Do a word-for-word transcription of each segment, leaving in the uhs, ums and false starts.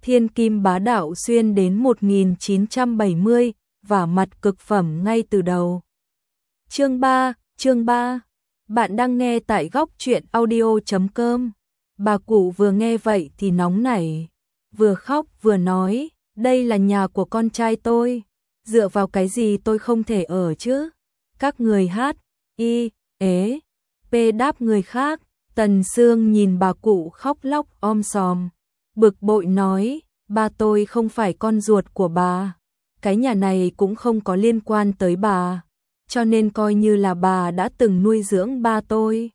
Thiên kim bá đạo xuyên đến một nghìn chín trăm bảy mươi, và mặt cực phẩm ngay từ đầu. Chương ba, chương ba. Bạn đang nghe tại góc truyện audio chấm com. Bà cụ vừa nghe vậy thì nóng nảy, vừa khóc vừa nói, đây là nhà của con trai tôi, dựa vào cái gì tôi không thể ở chứ? Các người hát, y, ế, p đáp người khác. Tần Sương nhìn bà cụ khóc lóc om sòm, bực bội nói, ba tôi không phải con ruột của bà, cái nhà này cũng không có liên quan tới bà, cho nên coi như là bà đã từng nuôi dưỡng ba tôi.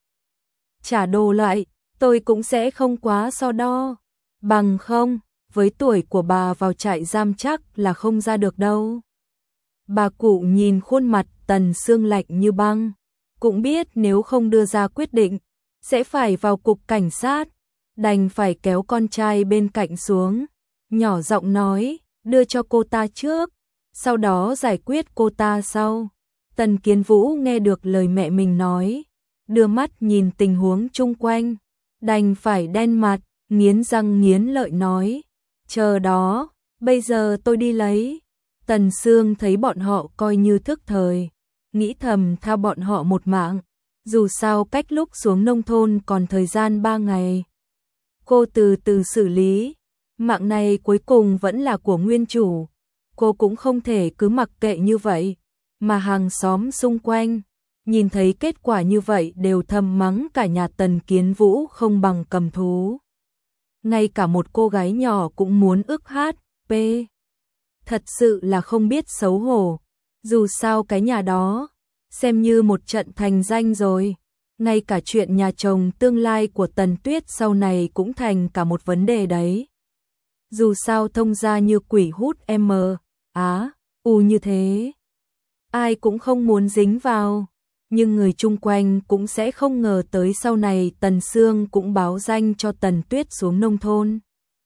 Trả đồ lại, tôi cũng sẽ không quá so đo, bằng không, với tuổi của bà vào trại giam chắc là không ra được đâu. Bà cụ nhìn khuôn mặt Tần Sương lạnh như băng, cũng biết nếu không đưa ra quyết định, sẽ phải vào cục cảnh sát, đành phải kéo con trai bên cạnh xuống, nhỏ giọng nói, đưa cho cô ta trước, sau đó giải quyết cô ta sau. Tần Kiến Vũ nghe được lời mẹ mình nói, đưa mắt nhìn tình huống chung quanh, đành phải đen mặt, nghiến răng nghiến lợi nói, chờ đó, bây giờ tôi đi lấy. Tần Sương thấy bọn họ coi như thức thời, nghĩ thầm tha bọn họ một mạng, dù sao cách lúc xuống nông thôn còn thời gian ba ngày. Cô từ từ xử lý, mạng này cuối cùng vẫn là của nguyên chủ, cô cũng không thể cứ mặc kệ như vậy, mà hàng xóm xung quanh, nhìn thấy kết quả như vậy đều thầm mắng cả nhà Tần Kiến Vũ không bằng cầm thú. Ngay cả một cô gái nhỏ cũng muốn ức hát, p. Thật sự là không biết xấu hổ, dù sao cái nhà đó, xem như một trận thành danh rồi. Ngay cả chuyện nhà chồng tương lai của Tần Tuyết sau này cũng thành cả một vấn đề đấy. Dù sao thông gia như quỷ hút M, á, u như thế, ai cũng không muốn dính vào, nhưng người chung quanh cũng sẽ không ngờ tới sau này Tần Sương cũng báo danh cho Tần Tuyết xuống nông thôn.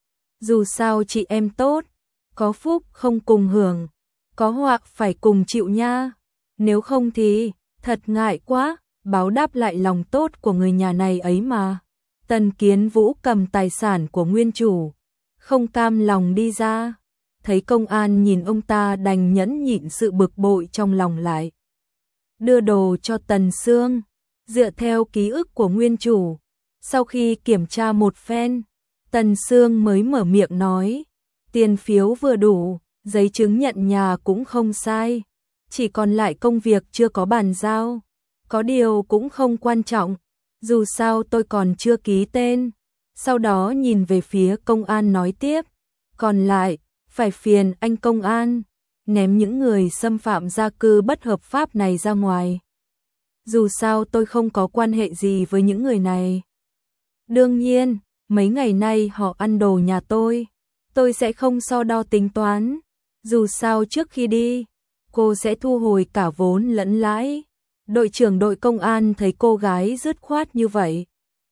Dù sao chị em tốt, có phúc không cùng hưởng, có họa phải cùng chịu nha, nếu không thì, thật ngại quá. Báo đáp lại lòng tốt của người nhà này ấy mà. Tần Kiến Vũ cầm tài sản của nguyên chủ, không cam lòng đi ra, thấy công an nhìn ông ta đành nhẫn nhịn sự bực bội trong lòng lại. Đưa đồ cho Tần Sương, dựa theo ký ức của nguyên chủ, sau khi kiểm tra một phen, Tần Sương mới mở miệng nói, tiền phiếu vừa đủ, giấy chứng nhận nhà cũng không sai, chỉ còn lại công việc chưa có bàn giao. Có điều cũng không quan trọng, dù sao tôi còn chưa ký tên. Sau đó nhìn về phía công an nói tiếp, còn lại, phải phiền anh công an, ném những người xâm phạm gia cư bất hợp pháp này ra ngoài. Dù sao tôi không có quan hệ gì với những người này. Đương nhiên, mấy ngày nay họ ăn đồ nhà tôi, tôi sẽ không so đo tính toán. Dù sao trước khi đi, cô sẽ thu hồi cả vốn lẫn lãi. Đội trưởng đội công an thấy cô gái dứt khoát như vậy,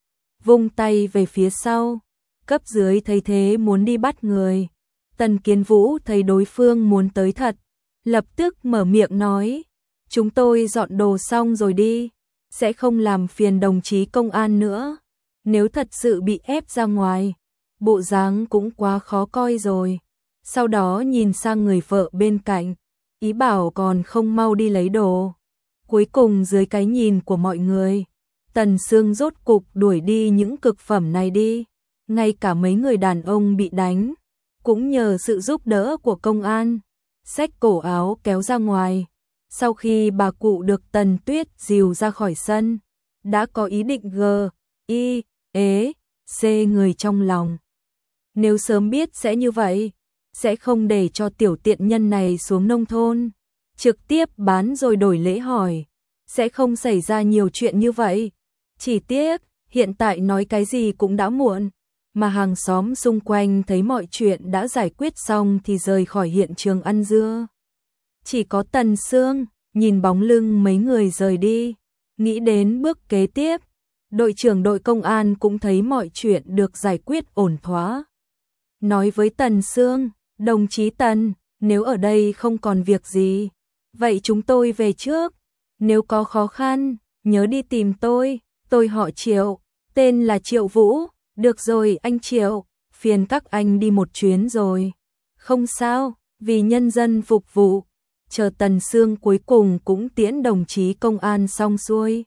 vung tay về phía sau, cấp dưới thấy thế muốn đi bắt người. Tần Kiến Vũ thấy đối phương muốn tới thật, lập tức mở miệng nói, chúng tôi dọn đồ xong rồi đi, sẽ không làm phiền đồng chí công an nữa, nếu thật sự bị ép ra ngoài, bộ dáng cũng quá khó coi rồi. Sau đó nhìn sang người vợ bên cạnh, ý bảo còn không mau đi lấy đồ. Cuối cùng dưới cái nhìn của mọi người, Tần Sương rốt cục đuổi đi những cực phẩm này đi, ngay cả mấy người đàn ông bị đánh, cũng nhờ sự giúp đỡ của công an, xách cổ áo kéo ra ngoài. Sau khi bà cụ được Tần Tuyết dìu ra khỏi sân, đã có ý định g, y, ế, c người trong lòng. Nếu sớm biết sẽ như vậy, sẽ không để cho tiểu tiện nhân này xuống nông thôn, trực tiếp bán rồi đổi lễ hỏi, sẽ không xảy ra nhiều chuyện như vậy. Chỉ tiếc, hiện tại nói cái gì cũng đã muộn, mà hàng xóm xung quanh thấy mọi chuyện đã giải quyết xong thì rời khỏi hiện trường ăn dưa. Chỉ có Tần Sương, nhìn bóng lưng mấy người rời đi, nghĩ đến bước kế tiếp, đội trưởng đội công an cũng thấy mọi chuyện được giải quyết ổn thỏa. Nói với Tần Sương, đồng chí Tần, nếu ở đây không còn việc gì, vậy chúng tôi về trước, nếu có khó khăn, nhớ đi tìm tôi, tôi họ Triệu, tên là Triệu Vũ, được rồi anh Triệu, phiền các anh đi một chuyến rồi. Không sao, vì nhân dân phục vụ. Chờ Tần Sương cuối cùng cũng tiễn đồng chí công an xong xuôi.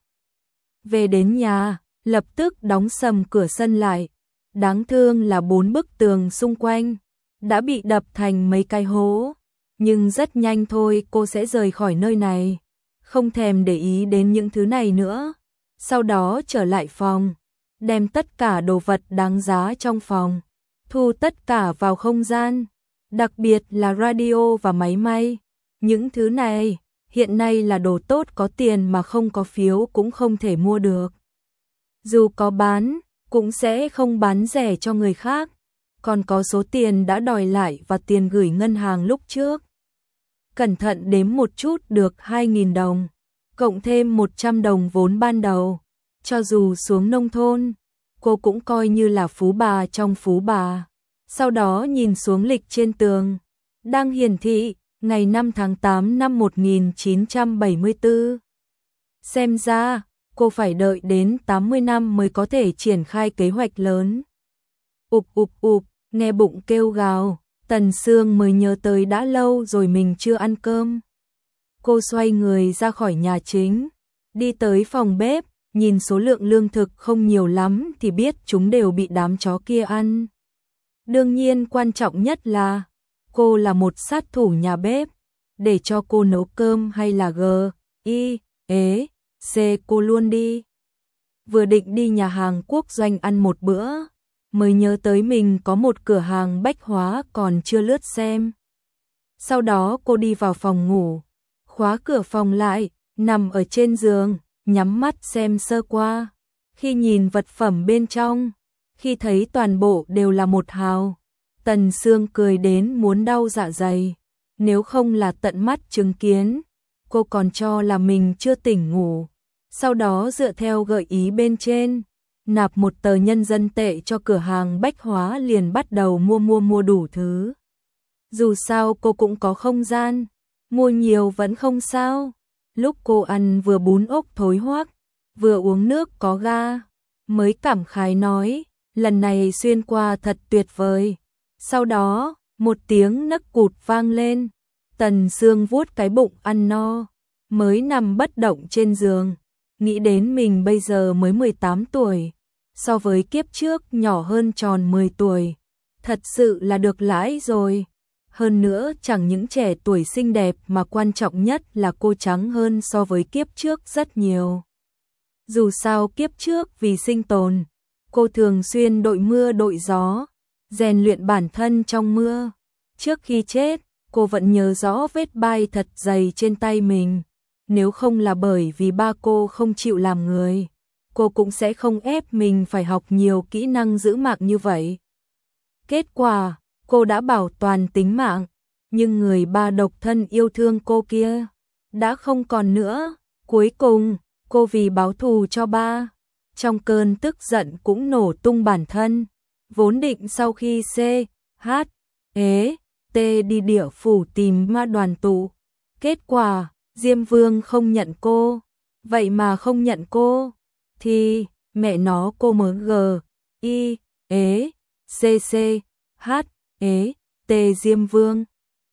Về đến nhà, lập tức đóng sầm cửa sân lại. Đáng thương là bốn bức tường xung quanh đã bị đập thành mấy cái hố. Nhưng rất nhanh thôi cô sẽ rời khỏi nơi này. Không thèm để ý đến những thứ này nữa. Sau đó trở lại phòng, đem tất cả đồ vật đáng giá trong phòng, thu tất cả vào không gian, đặc biệt là radio và máy may. Những thứ này, hiện nay là đồ tốt có tiền mà không có phiếu cũng không thể mua được. Dù có bán, cũng sẽ không bán rẻ cho người khác, còn có số tiền đã đòi lại và tiền gửi ngân hàng lúc trước. Cẩn thận đếm một chút được hai nghìn đồng, cộng thêm một trăm đồng vốn ban đầu. Cho dù xuống nông thôn, cô cũng coi như là phú bà trong phú bà. Sau đó nhìn xuống lịch trên tường, đang hiển thị ngày năm tháng tám năm một nghìn chín trăm bảy mươi tư. Xem ra, cô phải đợi đến tám mươi năm mới có thể triển khai kế hoạch lớn. Ụp ụp ụp, nghe bụng kêu gào, Tần Sương mới nhớ tới đã lâu rồi mình chưa ăn cơm. Cô xoay người ra khỏi nhà chính, đi tới phòng bếp, nhìn số lượng lương thực không nhiều lắm thì biết chúng đều bị đám chó kia ăn. Đương nhiên quan trọng nhất là cô là một sát thủ nhà bếp, để cho cô nấu cơm hay là g, i, ế, c cô luôn đi. Vừa định đi nhà hàng quốc doanh ăn một bữa, mới nhớ tới mình có một cửa hàng bách hóa còn chưa lướt xem. Sau đó cô đi vào phòng ngủ, khóa cửa phòng lại, nằm ở trên giường, nhắm mắt xem sơ qua. Khi nhìn vật phẩm bên trong, khi thấy toàn bộ đều là một hào, Tần Sương cười đến muốn đau dạ dày. Nếu không là tận mắt chứng kiến, cô còn cho là mình chưa tỉnh ngủ. Sau đó dựa theo gợi ý bên trên, nạp một tờ nhân dân tệ cho cửa hàng bách hóa, liền bắt đầu mua mua mua đủ thứ. Dù sao cô cũng có không gian, mua nhiều vẫn không sao. Lúc cô ăn vừa bún ốc thối hoắc, vừa uống nước có ga, mới cảm khái nói, lần này xuyên qua thật tuyệt vời. Sau đó, một tiếng nấc cụt vang lên, Tần Sương vuốt cái bụng ăn no, mới nằm bất động trên giường, nghĩ đến mình bây giờ mới mười tám tuổi, so với kiếp trước nhỏ hơn tròn mười tuổi, thật sự là được lãi rồi. Hơn nữa chẳng những trẻ tuổi xinh đẹp mà quan trọng nhất là cô trắng hơn so với kiếp trước rất nhiều. Dù sao kiếp trước vì sinh tồn, cô thường xuyên đội mưa đội gió, rèn luyện bản thân trong mưa. Trước khi chết, cô vẫn nhớ rõ vết bai thật dày trên tay mình. Nếu không là bởi vì ba cô không chịu làm người, cô cũng sẽ không ép mình phải học nhiều kỹ năng giữ mạng như vậy. Kết quả, cô đã bảo toàn tính mạng, nhưng người ba độc thân yêu thương cô kia đã không còn nữa. Cuối cùng, cô vì báo thù cho ba, trong cơn tức giận cũng nổ tung bản thân. Vốn định sau khi C, H, ế, T đi địa phủ tìm ma đoàn tụ. Kết quả, Diêm Vương không nhận cô. Vậy mà không nhận cô, thì mẹ nó cô mới G, I, ế, C, C, H, ế, T Diêm Vương.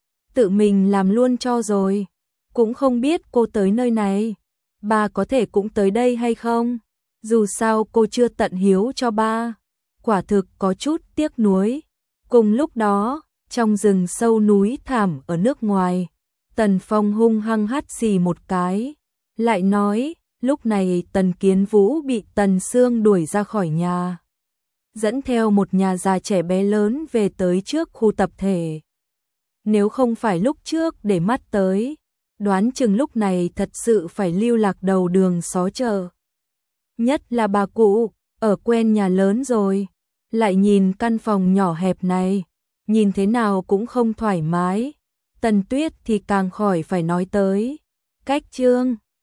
Tự mình làm luôn cho rồi. Cũng không biết cô tới nơi này, ba có thể cũng tới đây hay không. Dù sao cô chưa tận hiếu cho ba. Quả thực có chút tiếc nuối. Cùng lúc đó, trong rừng sâu núi thẳm ở nước ngoài, Tần Phong hung hăng hắt xì một cái, lại nói, lúc này Tần Kiến Vũ bị Tần Sương đuổi ra khỏi nhà, dẫn theo một nhà già trẻ bé lớn về tới trước khu tập thể. Nếu không phải lúc trước để mắt tới, đoán chừng lúc này thật sự phải lưu lạc đầu đường xó chợ. Nhất là bà cụ, ở quen nhà lớn rồi, lại nhìn căn phòng nhỏ hẹp này, nhìn thế nào cũng không thoải mái. Tần Tuyết thì càng khỏi phải nói tới. Cách chương